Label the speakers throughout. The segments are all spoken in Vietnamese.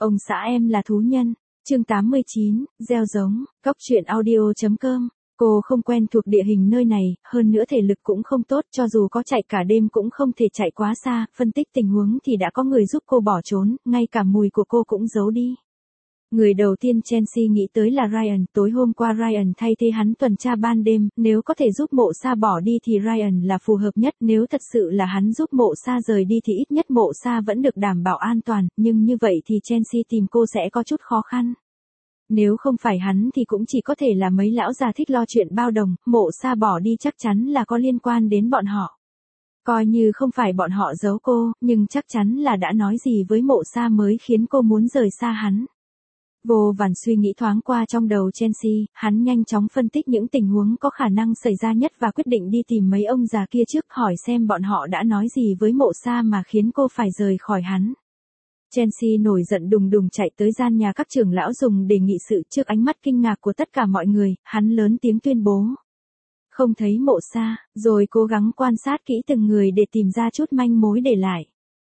Speaker 1: Ông xã em là thú nhân. Chương 89, gieo giống, Cóc truyện audio.com. Cô không quen thuộc địa hình nơi này, hơn nữa thể lực cũng không tốt, cho dù có chạy cả đêm cũng không thể chạy quá xa, phân tích tình huống thì đã có người giúp cô bỏ trốn, ngay cả mùi của cô cũng giấu đi. Người đầu tiên Chelsea nghĩ tới là Ryan, tối hôm qua Ryan thay thế hắn tuần tra ban đêm, nếu có thể giúp Mộ Sa bỏ đi thì Ryan là phù hợp nhất, nếu thật sự là hắn giúp Mộ Sa rời đi thì ít nhất Mộ Sa vẫn được đảm bảo an toàn, nhưng như vậy thì Chelsea tìm cô sẽ có chút khó khăn. Nếu không phải hắn thì cũng chỉ có thể là mấy lão già thích lo chuyện bao đồng, Mộ Sa bỏ đi chắc chắn là có liên quan đến bọn họ. Coi như không phải bọn họ giấu cô, nhưng chắc chắn là đã nói gì với Mộ Sa mới khiến cô muốn rời xa hắn. Vô vàn suy nghĩ thoáng qua trong đầu Chelsea, hắn nhanh chóng phân tích những tình huống có khả năng xảy ra nhất và quyết định đi tìm mấy ông già kia trước hỏi xem bọn họ đã nói gì với Mộ Sa mà khiến cô phải rời khỏi hắn. Chelsea nổi giận đùng đùng chạy tới gian nhà các trưởng lão dùng để nghị sự trước ánh mắt kinh ngạc của tất cả mọi người, hắn lớn tiếng tuyên bố. Không thấy Mộ Sa, rồi cố gắng quan sát kỹ từng người để tìm ra chút manh mối để lại.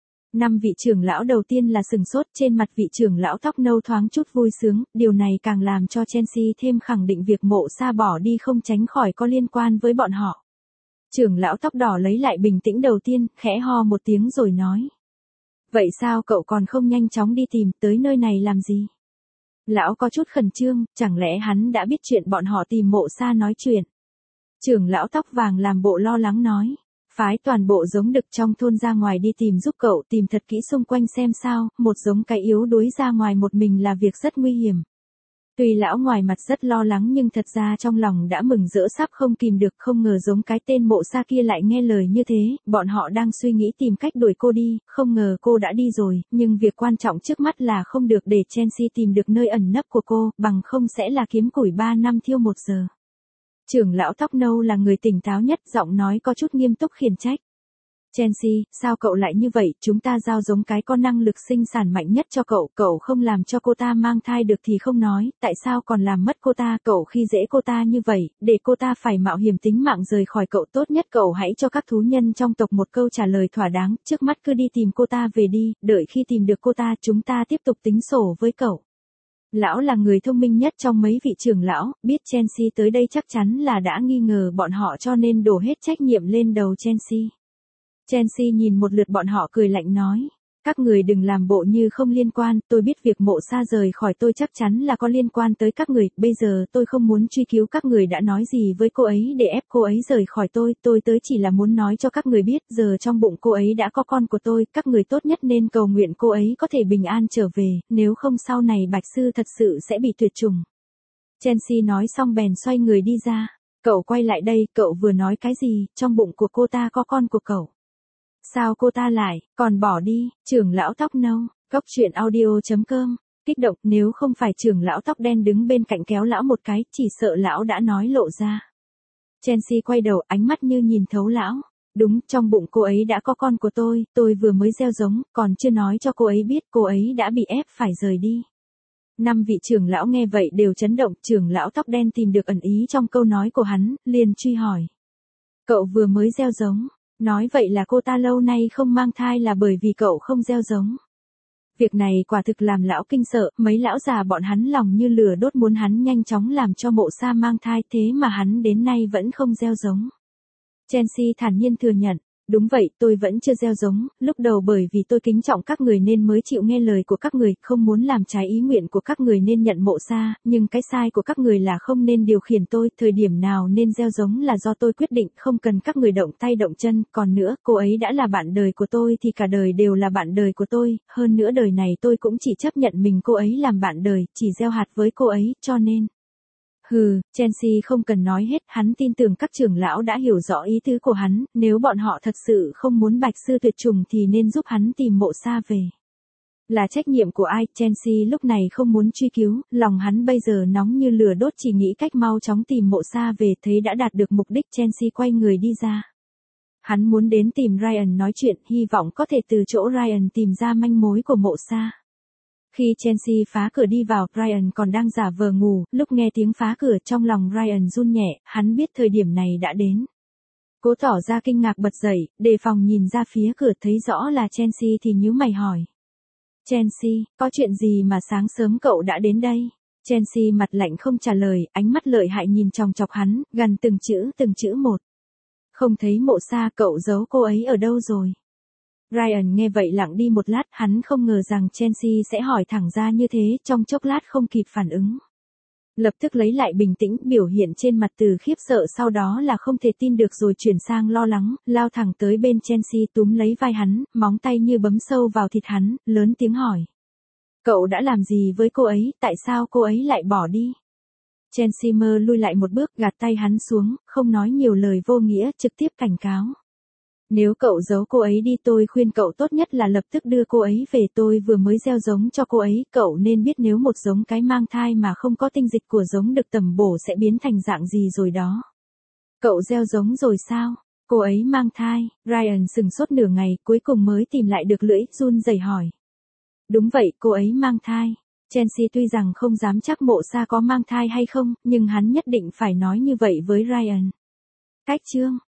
Speaker 1: 5 vị trưởng lão đầu tiên là sừng sốt, trên mặt vị trưởng lão tóc nâu thoáng chút vui sướng, điều này càng làm cho Chelsea thêm khẳng định việc Mộ Sa bỏ đi không tránh khỏi có liên quan với bọn họ. Trưởng lão tóc đỏ lấy lại bình tĩnh đầu tiên, khẽ ho một tiếng rồi nói. Vậy sao cậu còn không nhanh chóng đi tìm, tới nơi này làm gì? Lão có chút khẩn trương, chẳng lẽ hắn đã biết chuyện bọn họ tìm Mộ Sa nói chuyện? Trưởng lão tóc vàng làm bộ lo lắng nói. Phái toàn bộ giống đực trong thôn ra ngoài đi tìm giúp cậu tìm thật kỹ xung quanh xem sao, một giống cái yếu đuối ra ngoài một mình là việc rất nguy hiểm. Tuy lão ngoài mặt rất lo lắng nhưng thật ra trong lòng đã mừng rỡ sắp không kìm được, không ngờ giống cái tên Mộ Sa kia lại nghe lời như thế, bọn họ đang suy nghĩ tìm cách đuổi cô đi, không ngờ cô đã đi rồi, nhưng việc quan trọng trước mắt là không được để Chelsea tìm được nơi ẩn nấp của cô, bằng không sẽ là kiếm củi 3 năm thiêu 1 giờ. Trưởng lão tóc nâu là người tỉnh táo nhất, giọng nói có chút nghiêm túc khiển trách. Chelsea, sao cậu lại như vậy, chúng ta giao giống cái có năng lực sinh sản mạnh nhất cho cậu, cậu không làm cho cô ta mang thai được thì không nói, tại sao còn làm mất cô ta, cậu khi dễ cô ta như vậy, để cô ta phải mạo hiểm tính mạng rời khỏi cậu, tốt nhất cậu hãy cho các thú nhân trong tộc một câu trả lời thỏa đáng, trước mắt cứ đi tìm cô ta về đi, đợi khi tìm được cô ta chúng ta tiếp tục tính sổ với cậu. Lão là người thông minh nhất trong mấy vị trưởng lão, biết Chelsea tới đây chắc chắn là đã nghi ngờ bọn họ cho nên đổ hết trách nhiệm lên đầu Chelsea. Chelsea nhìn một lượt bọn họ cười lạnh nói. Các người đừng làm bộ như không liên quan, tôi biết việc Mộ Sa rời khỏi tôi chắc chắn là có liên quan tới các người, bây giờ tôi không muốn truy cứu các người đã nói gì với cô ấy để ép cô ấy rời khỏi tôi tới chỉ là muốn nói cho các người biết giờ trong bụng cô ấy đã có con của tôi, các người tốt nhất nên cầu nguyện cô ấy có thể bình an trở về, nếu không sau này Bạch Sư thật sự sẽ bị tuyệt chủng. Chelsea nói xong bèn xoay người đi ra. Cậu quay lại đây, cậu vừa nói cái gì, trong bụng của cô ta có con của cậu. Sao cô ta lại, còn bỏ đi, trưởng lão tóc nâu, Cóc truyện audio.com, kích động, nếu không phải trưởng lão tóc đen đứng bên cạnh kéo lão một cái, chỉ sợ lão đã nói lộ ra. Chelsea quay đầu, ánh mắt như nhìn thấu lão. Đúng, trong bụng cô ấy đã có con của tôi vừa mới gieo giống, còn chưa nói cho cô ấy biết cô ấy đã bị ép phải rời đi. 5 vị trưởng lão nghe vậy đều chấn động, trưởng lão tóc đen tìm được ẩn ý trong câu nói của hắn, liền truy hỏi. Cậu vừa mới gieo giống. Nói vậy là cô ta lâu nay không mang thai là bởi vì cậu không gieo giống. Việc này quả thực làm lão kinh sợ, mấy lão già bọn hắn lòng như lửa đốt muốn hắn nhanh chóng làm cho Mộ Sa mang thai, thế mà hắn đến nay vẫn không gieo giống. Chelsea thản nhiên thừa nhận, đúng vậy, tôi vẫn chưa gieo giống, lúc đầu bởi vì tôi kính trọng các người nên mới chịu nghe lời của các người, không muốn làm trái ý nguyện của các người nên nhận Mộ Sa, nhưng cái sai của các người là không nên điều khiển tôi, thời điểm nào nên gieo giống là do tôi quyết định, không cần các người động tay động chân, còn nữa, cô ấy đã là bạn đời của tôi thì cả đời đều là bạn đời của tôi, hơn nữa đời này tôi cũng chỉ chấp nhận mình cô ấy làm bạn đời, chỉ gieo hạt với cô ấy, cho nên. Hừ, Chelsea không cần nói hết, hắn tin tưởng các trưởng lão đã hiểu rõ ý tứ của hắn, nếu bọn họ thật sự không muốn Bạch Sư tuyệt chủng thì nên giúp hắn tìm Mộ Sa về. Là trách nhiệm của ai, Chelsea lúc này không muốn truy cứu, lòng hắn bây giờ nóng như lửa đốt chỉ nghĩ cách mau chóng tìm Mộ Sa về, thấy đã đạt được mục đích Chelsea quay người đi ra. Hắn muốn đến tìm Ryan nói chuyện, hy vọng có thể từ chỗ Ryan tìm ra manh mối của Mộ Sa. Khi Chelsea phá cửa đi vào, Ryan còn đang giả vờ ngủ, lúc nghe tiếng phá cửa trong lòng Ryan run nhẹ, hắn biết thời điểm này đã đến. Cố tỏ ra kinh ngạc bật dậy, đề phòng nhìn ra phía cửa thấy rõ là Chelsea thì nhíu mày hỏi. Chelsea, có chuyện gì mà sáng sớm cậu đã đến đây? Chelsea mặt lạnh không trả lời, ánh mắt lợi hại nhìn chòng chọc hắn, gần từng chữ một. Không thấy Mộ Sa, cậu giấu cô ấy ở đâu rồi? Ryan nghe vậy lặng đi một lát, hắn không ngờ rằng Chelsea sẽ hỏi thẳng ra như thế, trong chốc lát không kịp phản ứng. Lập tức lấy lại bình tĩnh, biểu hiện trên mặt từ khiếp sợ sau đó là không thể tin được rồi chuyển sang lo lắng, lao thẳng tới bên Chelsea túm lấy vai hắn, móng tay như bấm sâu vào thịt hắn, lớn tiếng hỏi. Cậu đã làm gì với cô ấy, tại sao cô ấy lại bỏ đi? Chelsea mơ lui lại một bước, gạt tay hắn xuống, không nói nhiều lời vô nghĩa, trực tiếp cảnh cáo. Nếu cậu giấu cô ấy đi, tôi khuyên cậu tốt nhất là lập tức đưa cô ấy về, tôi vừa mới gieo giống cho cô ấy, cậu nên biết nếu một giống cái mang thai mà không có tinh dịch của giống được tẩm bổ sẽ biến thành dạng gì rồi đó. Cậu gieo giống rồi sao? Cô ấy mang thai, Ryan sừng sốt nửa ngày, cuối cùng mới tìm lại được lưỡi, run rẩy hỏi. Đúng vậy, cô ấy mang thai. Chelsea tuy rằng không dám chắc Mộ Sa có mang thai hay không, nhưng hắn nhất định phải nói như vậy với Ryan. Cách chương